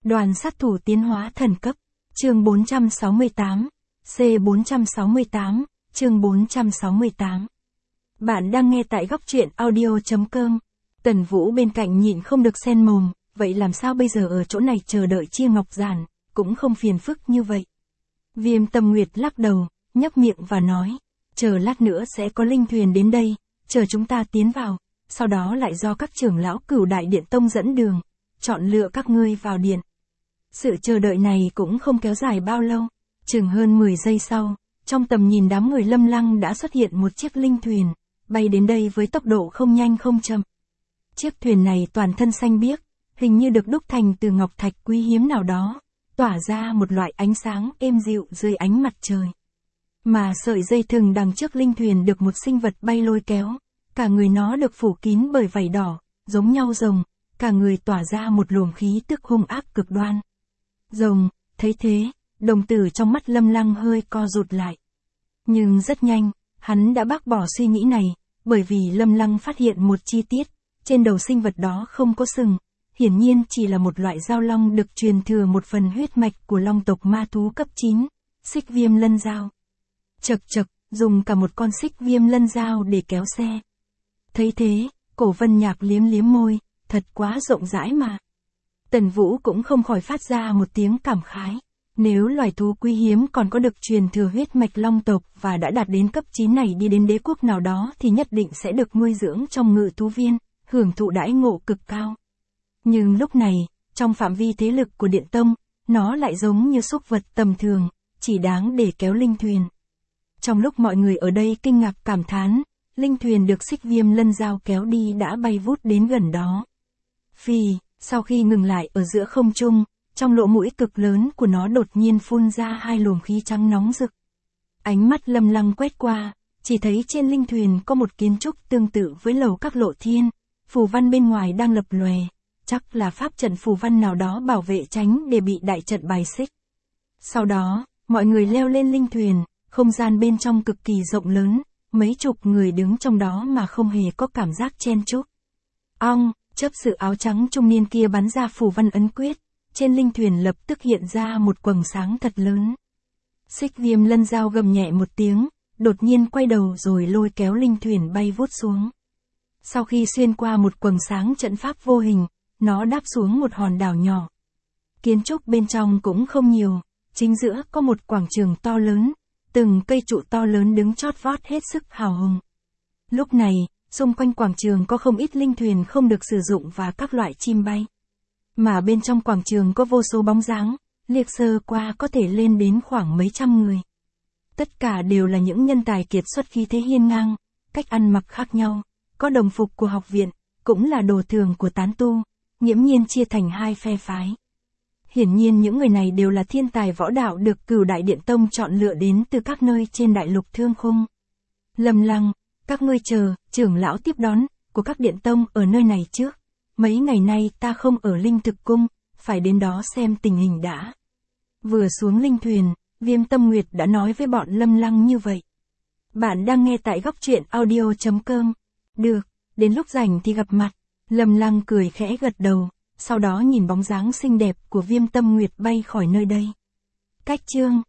Đoàn sát thủ tiến hóa thần cấp. Chương 468. C468, chương 468. Bạn đang nghe tại góc truyện audio.com. Tần Vũ bên cạnh nhịn không được xen mồm, vậy làm sao bây giờ ở chỗ này chờ đợi Chia Ngọc Giản, cũng không phiền phức như vậy. Viêm Tâm Nguyệt lắc đầu, nhấp miệng và nói, chờ lát nữa sẽ có linh thuyền đến đây, chờ chúng ta tiến vào, sau đó lại do các trưởng lão Cửu Đại Điện Tông dẫn đường, chọn lựa các ngươi vào điện. Sự chờ đợi này cũng không kéo dài bao lâu, chừng hơn 10 giây sau, trong tầm nhìn đám người Lâm Lăng đã xuất hiện một chiếc linh thuyền, bay đến đây với tốc độ không nhanh không chậm. Chiếc thuyền này toàn thân xanh biếc, hình như được đúc thành từ ngọc thạch quý hiếm nào đó, tỏa ra một loại ánh sáng êm dịu dưới ánh mặt trời. Mà sợi dây thừng đằng trước linh thuyền được một sinh vật bay lôi kéo, cả người nó được phủ kín bởi vảy đỏ, giống nhau rồng, cả người tỏa ra một luồng khí tức hung ác cực đoan. Rồng, thấy thế, đồng tử trong mắt Lâm Lăng hơi co rụt lại. Nhưng rất nhanh, hắn đã bác bỏ suy nghĩ này, bởi vì Lâm Lăng phát hiện một chi tiết, trên đầu sinh vật đó không có sừng, hiển nhiên chỉ là một loại dao long được truyền thừa một phần huyết mạch của long tộc ma thú cấp 9, Xích Viêm Lân Dao. Chậc chậc, dùng cả một con Xích Viêm Lân Dao để kéo xe. Thấy thế, Cổ Vân Nhạc liếm liếm môi, thật quá rộng rãi mà. Tần Vũ cũng không khỏi phát ra một tiếng cảm khái. Nếu loài thú quý hiếm còn có được truyền thừa huyết mạch long tộc và đã đạt đến cấp 9 này đi đến đế quốc nào đó thì nhất định sẽ được nuôi dưỡng trong ngự thú viên, hưởng thụ đãi ngộ cực cao. Nhưng lúc này, trong phạm vi thế lực của Điện Tông, nó lại giống như súc vật tầm thường, chỉ đáng để kéo linh thuyền. Trong lúc mọi người ở đây kinh ngạc cảm thán, linh thuyền được Xích Viêm Lân Dao kéo đi đã bay vút đến gần đó. Phì, sau khi ngừng lại ở giữa không trung, trong lỗ mũi cực lớn của nó đột nhiên phun ra hai luồng khí trắng nóng rực. Ánh mắt Lâm Lăng quét qua, chỉ thấy trên linh thuyền có một kiến trúc tương tự với lầu các Lộ Thiên, phù văn bên ngoài đang lập lòe, chắc là pháp trận phù văn nào đó bảo vệ tránh để bị đại trận bài xích. Sau đó, mọi người leo lên linh thuyền, không gian bên trong cực kỳ rộng lớn, mấy chục người đứng trong đó mà không hề có cảm giác chen chúc. Ong, chấp sự áo trắng trung niên kia bắn ra phù văn ấn quyết, trên linh thuyền lập tức hiện ra một quầng sáng thật lớn. Xích Viêm Lân Dao gầm nhẹ một tiếng, đột nhiên quay đầu rồi lôi kéo linh thuyền bay vút xuống. Sau khi xuyên qua một quầng sáng trận pháp vô hình, nó đáp xuống một hòn đảo nhỏ. Kiến trúc bên trong cũng không nhiều, chính giữa có một quảng trường to lớn, từng cây trụ to lớn đứng chót vót hết sức hào hùng. Lúc này, xung quanh quảng trường có không ít linh thuyền không được sử dụng và các loại chim bay. Mà bên trong quảng trường có vô số bóng dáng, liếc sơ qua có thể lên đến khoảng mấy trăm người. Tất cả đều là những nhân tài kiệt xuất khí thế hiên ngang, cách ăn mặc khác nhau, có đồng phục của học viện, cũng là đồ thường của tán tu, nghiễm nhiên chia thành hai phe phái. Hiển nhiên những người này đều là thiên tài võ đạo được Cửu Đại Điện Tông chọn lựa đến từ các nơi trên đại lục Thương Khung. Lâm Lăng, các ngươi chờ, trưởng lão tiếp đón, của các điện tông ở nơi này trước. Mấy ngày nay ta không ở Linh Thực Cung, phải đến đó xem tình hình đã. Vừa xuống linh thuyền, Viêm Tâm Nguyệt đã nói với bọn Lâm Lăng như vậy. Bạn đang nghe tại góc truyện audio.com. Được, đến lúc rảnh thì gặp mặt. Lâm Lăng cười khẽ gật đầu, sau đó nhìn bóng dáng xinh đẹp của Viêm Tâm Nguyệt bay khỏi nơi đây. Cách chương